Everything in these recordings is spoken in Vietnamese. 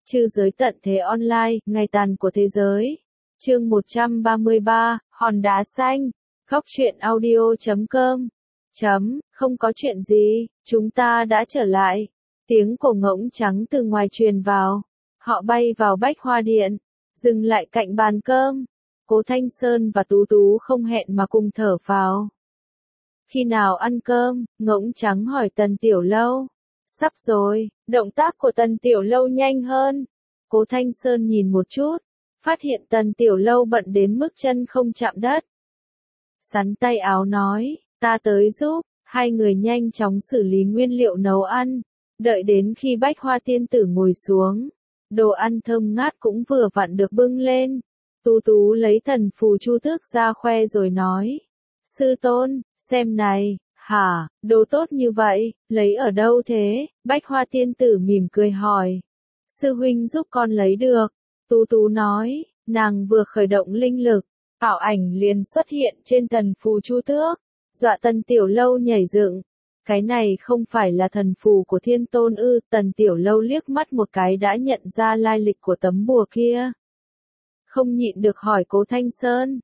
Trư giới tận thế online, ngày tàn của thế giới. Chương 133, hòn đá xanh. Góc truyện audio.com. Không có chuyện gì, chúng ta đã trở lại. Tiếng của ngỗng trắng từ ngoài truyền vào. Họ bay vào bách hoa điện, dừng lại cạnh bàn cơm. Cố Thanh Sơn và Tú Tú không hẹn mà cùng thở phào. Khi nào ăn cơm, ngỗng trắng hỏi Tần Tiểu Lâu. Sắp rồi, động tác của Tần Tiểu Lâu nhanh hơn. Cố Thanh Sơn nhìn một chút, phát hiện Tần Tiểu Lâu bận đến mức chân không chạm đất. Sắn tay áo nói, ta tới giúp. Hai người nhanh chóng xử lý nguyên liệu nấu ăn. Đợi đến khi Bách Hoa Tiên Tử ngồi xuống, đồ ăn thơm ngát cũng vừa vặn được bưng lên. Tú Tú lấy thần phù chu tước ra khoe rồi nói, sư tôn, xem này. Hả, đồ tốt như vậy, lấy ở đâu thế? Bách Hoa Tiên Tử mỉm cười hỏi. Sư huynh giúp con lấy được. Tú Tú nói, nàng vừa khởi động linh lực, ảo ảnh liền xuất hiện trên thần phù chu tước, dọa Tần Tiểu Lâu nhảy dựng. Cái này không phải là thần phù của Thiên Tôn ư? Tần Tiểu Lâu liếc mắt một cái đã nhận ra lai lịch của tấm bùa kia. Không nhịn được hỏi Cố Thanh Sơn,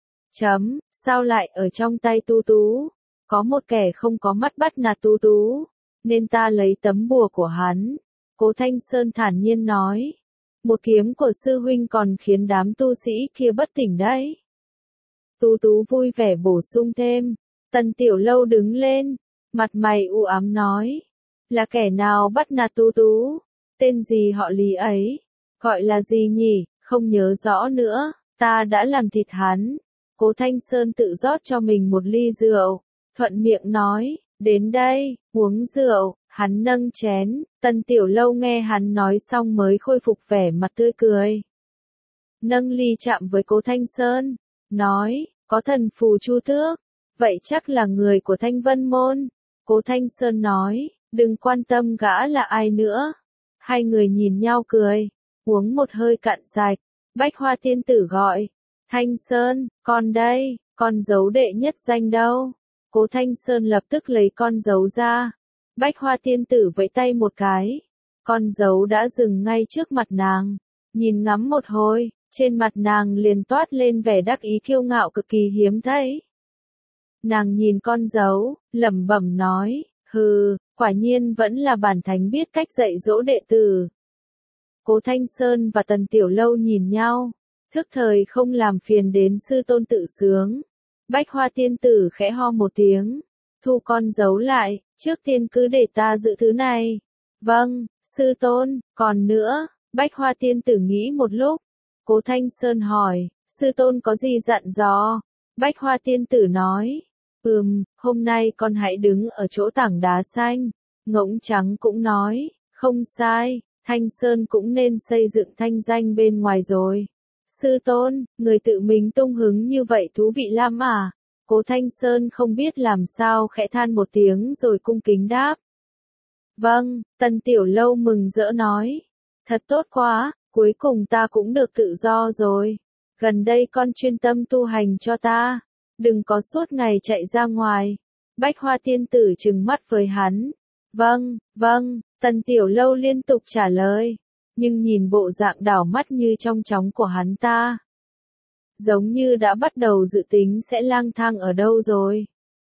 sao lại ở trong tay Tú Tú? Có một kẻ không có mắt bắt nạt Tú Tú, nên ta lấy tấm bùa của hắn. Cố Thanh Sơn thản nhiên nói, một kiếm của sư huynh còn khiến đám tu sĩ kia bất tỉnh đấy. Tú Tú vui vẻ bổ sung thêm. Tần Tiểu Lâu đứng lên, mặt mày u ám nói, là kẻ nào bắt nạt Tú Tú? Tên gì họ Lý ấy? Gọi là gì nhỉ? Không nhớ rõ nữa, ta đã làm thịt hắn. Cố Thanh Sơn tự rót cho mình một ly rượu, thuận miệng nói, đến đây, uống rượu. Hắn nâng chén, Tần Tiểu Lâu nghe hắn nói xong mới khôi phục vẻ mặt tươi cười. Nâng ly chạm với Cố Thanh Sơn, nói, có thần phù chu tước, vậy chắc là người của Thanh Vân Môn. Cố Thanh Sơn nói, đừng quan tâm gã là ai nữa. Hai người nhìn nhau cười, uống một hơi cạn sạch. Bách Hoa Tiên Tử gọi, Thanh Sơn, con đây, con dấu đệ nhất danh đâu? Cố Thanh Sơn lập tức lấy con dấu ra. Bách Hoa Tiên Tử vẫy tay một cái, con dấu đã dừng ngay trước mặt nàng. Nhìn ngắm một hồi, trên mặt nàng liền toát lên vẻ đắc ý kiêu ngạo cực kỳ hiếm thấy. Nàng nhìn con dấu, lẩm bẩm nói, hừ, quả nhiên vẫn là bản thánh biết cách dạy dỗ đệ tử. Cố Thanh Sơn và Tần Tiểu Lâu nhìn nhau, thức thời không làm phiền đến sư tôn tự sướng. Bách Hoa Tiên Tử khẽ ho một tiếng, thu con dấu lại, trước tiên cứ để ta giữ thứ này. Vâng, sư tôn, còn nữa. Bách Hoa Tiên Tử nghĩ một lúc. Cố Thanh Sơn hỏi, sư tôn có gì dặn dò? Bách Hoa Tiên Tử nói, hôm nay con hãy đứng ở chỗ tảng đá xanh. Ngỗng trắng cũng nói, không sai, Thanh Sơn cũng nên xây dựng thanh danh bên ngoài rồi. Sư tôn, người tự mình tung hứng như vậy thú vị lắm à? Cố Thanh Sơn không biết làm sao khẽ than một tiếng rồi cung kính đáp. Vâng, Tần Tiểu Lâu mừng rỡ nói. Thật tốt quá, cuối cùng ta cũng được tự do rồi. Gần đây con chuyên tâm tu hành cho ta. Đừng có suốt ngày chạy ra ngoài. Bách Hoa Tiên Tử trừng mắt với hắn. Vâng, Tần Tiểu Lâu liên tục trả lời. Nhưng nhìn bộ dạng đảo mắt như trong chóng của hắn ta, giống như đã bắt đầu dự tính sẽ lang thang ở đâu rồi.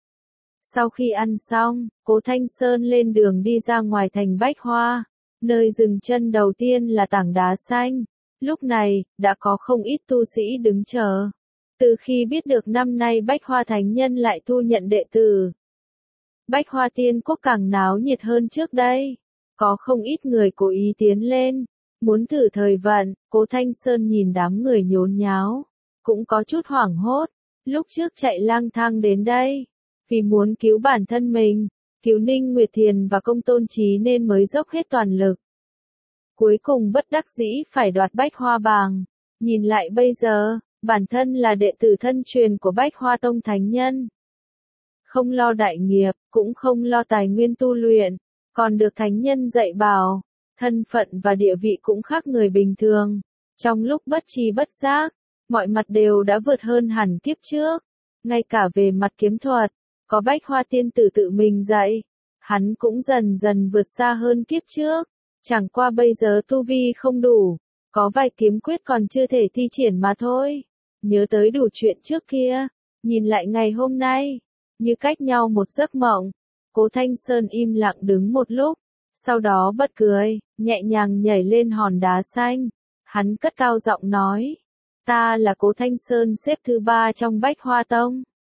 Sau khi ăn xong, Cố Thanh Sơn lên đường đi ra ngoài thành Bách Hoa. Nơi dừng chân đầu tiên là tảng đá xanh. Lúc này, đã có không ít tu sĩ đứng chờ. Từ khi biết được năm nay Bách Hoa Thánh Nhân lại thu nhận đệ tử, Bách Hoa Tiên Quốc càng náo nhiệt hơn trước đây. Có không ít người cố ý tiến lên, muốn thử thời vận. Cố Thanh Sơn nhìn đám người nhốn nháo, cũng có chút hoảng hốt. Lúc trước chạy lang thang đến đây, vì muốn cứu bản thân mình, cứu Ninh Nguyệt Thiền và Công Tôn Chí nên mới dốc hết toàn lực. Cuối cùng bất đắc dĩ phải đoạt Bách Hoa Bàng. Nhìn lại bây giờ, bản thân là đệ tử thân truyền của Bách Hoa Tông Thánh Nhân. Không lo đại nghiệp, cũng không lo tài nguyên tu luyện, còn được Thánh Nhân dạy bảo. Thân phận và địa vị cũng khác người bình thường. Trong lúc bất tri bất giác, mọi mặt đều đã vượt hơn hẳn kiếp trước. Ngay cả về mặt kiếm thuật, có Bách Hoa Tiên Tử tự mình dạy, hắn cũng dần dần vượt xa hơn kiếp trước. Chẳng qua bây giờ tu vi không đủ, Có vài kiếm quyết còn chưa thể thi triển mà thôi. Nhớ tới đủ chuyện trước kia, nhìn lại ngày hôm nay, như cách nhau một giấc mộng. Cố Thanh Sơn im lặng đứng một lúc, sau đó bật cười, nhẹ nhàng nhảy lên hòn đá xanh. Hắn cất cao giọng nói, ta là Cố Thanh Sơn xếp thứ 3 trong Bách Hoa Tông.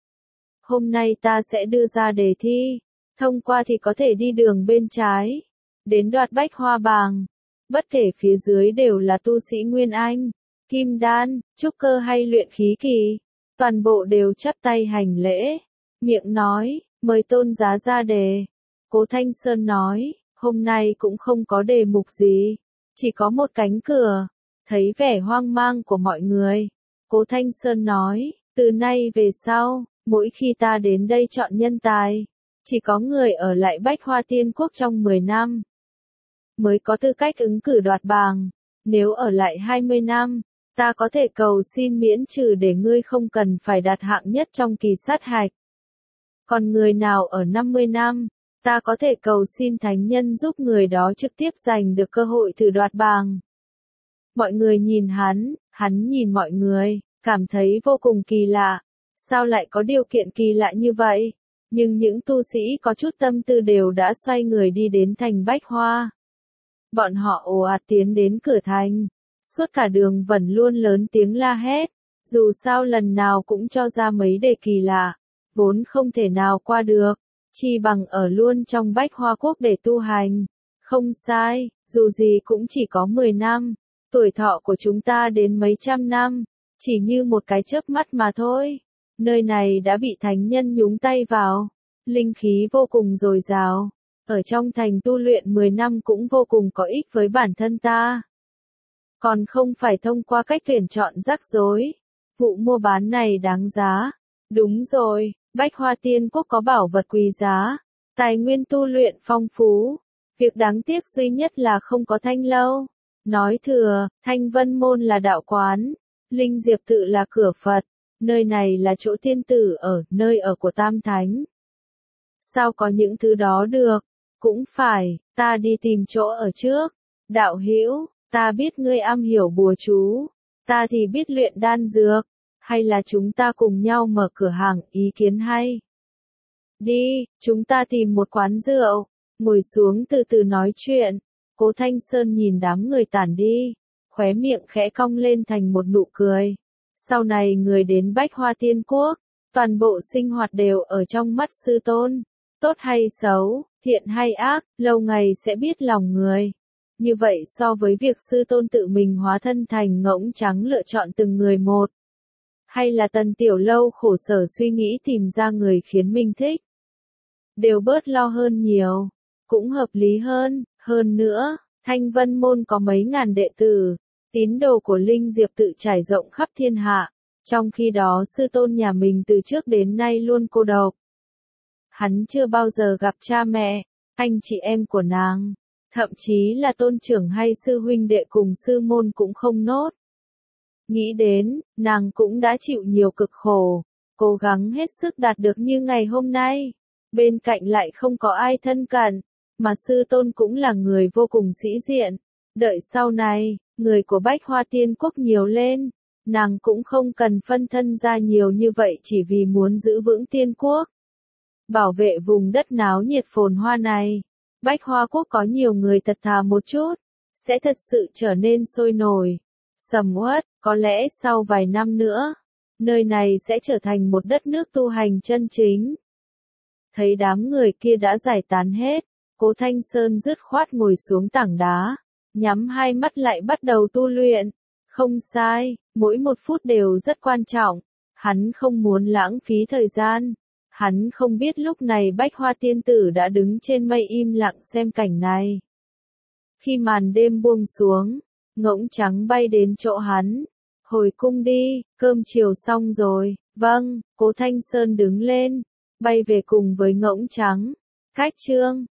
Hôm nay ta sẽ đưa ra đề thi, thông qua thì có thể đi đường bên trái, đến đoạt Bách Hoa Bàng. Bất kể phía dưới đều là tu sĩ Nguyên Anh, Kim Đan, trúc cơ hay luyện khí kỳ, toàn bộ đều chắp tay hành lễ, miệng nói, mời tôn giá ra đề. Cố Thanh Sơn nói, hôm nay cũng không có đề mục gì, chỉ có một cánh cửa. Thấy vẻ hoang mang của mọi người, Cố Thanh Sơn nói, từ nay về sau, mỗi khi ta đến đây chọn nhân tài, chỉ có người ở lại Bách Hoa Tiên Quốc trong 10 năm, mới có tư cách ứng cử đoạt bàng. Nếu ở lại 20 năm, ta có thể cầu xin miễn trừ để ngươi không cần phải đạt hạng nhất trong kỳ sát hạch. Còn người nào ở 50 năm, ta có thể cầu xin thánh nhân giúp người đó trực tiếp giành được cơ hội thử đoạt bàng. Mọi người nhìn hắn nhìn mọi người, cảm thấy vô cùng kỳ lạ. Sao lại có điều kiện kỳ lạ như vậy? Nhưng những tu sĩ có chút tâm tư đều đã xoay người đi đến thành Bách Hoa. Bọn họ ồ ạt tiến đến cửa thành. Suốt cả đường vẫn luôn lớn tiếng la hét. Dù sao lần nào cũng cho ra mấy đề kỳ lạ, vốn không thể nào qua được. Chi bằng ở luôn trong Bách Hoa Quốc để tu hành. Không sai, dù gì cũng chỉ có 10 năm. Tuổi thọ của chúng ta đến mấy trăm năm, chỉ như một cái chớp mắt mà thôi. Nơi này đã bị thánh nhân nhúng tay vào, linh khí vô cùng dồi dào. Ở trong thành tu luyện 10 năm cũng vô cùng có ích với bản thân ta. Còn không phải thông qua cách tuyển chọn rắc rối. Vụ mua bán này đáng giá. Đúng rồi, Bách Hoa Tiên Quốc có bảo vật quý giá, tài nguyên tu luyện phong phú. Việc đáng tiếc duy nhất là không có thanh lâu. Nói thừa, Thanh Vân Môn là đạo quán, Linh Diệp Tự là cửa Phật, nơi này là chỗ tiên tử ở, nơi ở của Tam Thánh. Sao có những thứ đó được? Cũng phải, ta đi tìm chỗ ở trước. Đạo hữu, ta biết ngươi am hiểu bùa chú, ta thì biết luyện đan dược, hay là chúng ta cùng nhau mở cửa hàng, ý kiến hay? Đi, chúng ta tìm một quán rượu, ngồi xuống từ từ nói chuyện. Cố Thanh Sơn nhìn đám người tản đi, khóe miệng khẽ cong lên thành một nụ cười. Sau này người đến Bách Hoa Tiên Quốc, toàn bộ sinh hoạt đều ở trong mắt sư tôn. Tốt hay xấu, thiện hay ác, lâu ngày sẽ biết lòng người. Như vậy so với việc sư tôn tự mình hóa thân thành ngỗng trắng lựa chọn từng người một. Hay là Tần Tiểu Lâu khổ sở suy nghĩ tìm ra người khiến mình thích. Đều bớt lo hơn nhiều, cũng hợp lý hơn. Hơn nữa, Thanh Vân Môn có mấy ngàn đệ tử, tín đồ của Linh Diệp Tự trải rộng khắp thiên hạ, trong khi đó sư tôn nhà mình từ trước đến nay luôn cô độc. Hắn chưa bao giờ gặp cha mẹ, anh chị em của nàng, thậm chí là tôn trưởng hay sư huynh đệ cùng sư môn cũng không nốt. Nghĩ đến, nàng cũng đã chịu nhiều cực khổ, cố gắng hết sức đạt được như ngày hôm nay, bên cạnh lại không có ai thân cận. Mà sư tôn cũng là người vô cùng sĩ diện. Đợi sau này, người của Bách Hoa Tiên Quốc nhiều lên, nàng cũng không cần phân thân ra nhiều như vậy chỉ vì muốn giữ vững tiên quốc. Bảo vệ vùng đất náo nhiệt phồn hoa này. Bách Hoa Quốc có nhiều người thật thà một chút, sẽ thật sự trở nên sôi nổi, sầm uất. Có lẽ sau vài năm nữa, nơi này sẽ trở thành một đất nước tu hành chân chính. Thấy đám người kia đã giải tán hết, Cố Thanh Sơn dứt khoát ngồi xuống tảng đá, nhắm hai mắt lại bắt đầu tu luyện. Không sai, mỗi một phút đều rất quan trọng. Hắn không muốn lãng phí thời gian. Hắn không biết lúc này Bách Hoa Tiên Tử đã đứng trên mây im lặng xem cảnh này. Khi màn đêm buông xuống, ngỗng trắng bay đến chỗ hắn. Hồi cung đi, cơm chiều xong rồi. Vâng, Cố Thanh Sơn đứng lên, bay về cùng với ngỗng trắng. Khách trương,